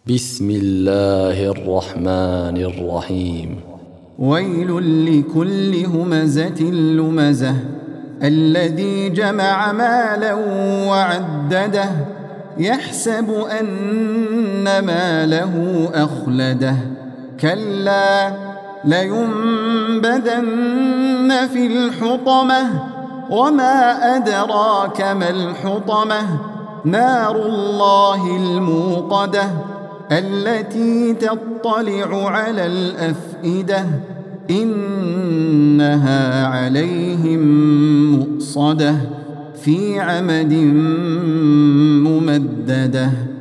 بسم الله الرحمن الرحيم. ويل لكل همزة لمزة الذي جمع مالا وعدده يحسب أن ماله أخلده كلا لينبذن في الحطمة وما أدراك ما الحطمة نار الله الموقدة التي تطلع على الأفئدة إنها عليهم مؤصدة في عمد ممددة.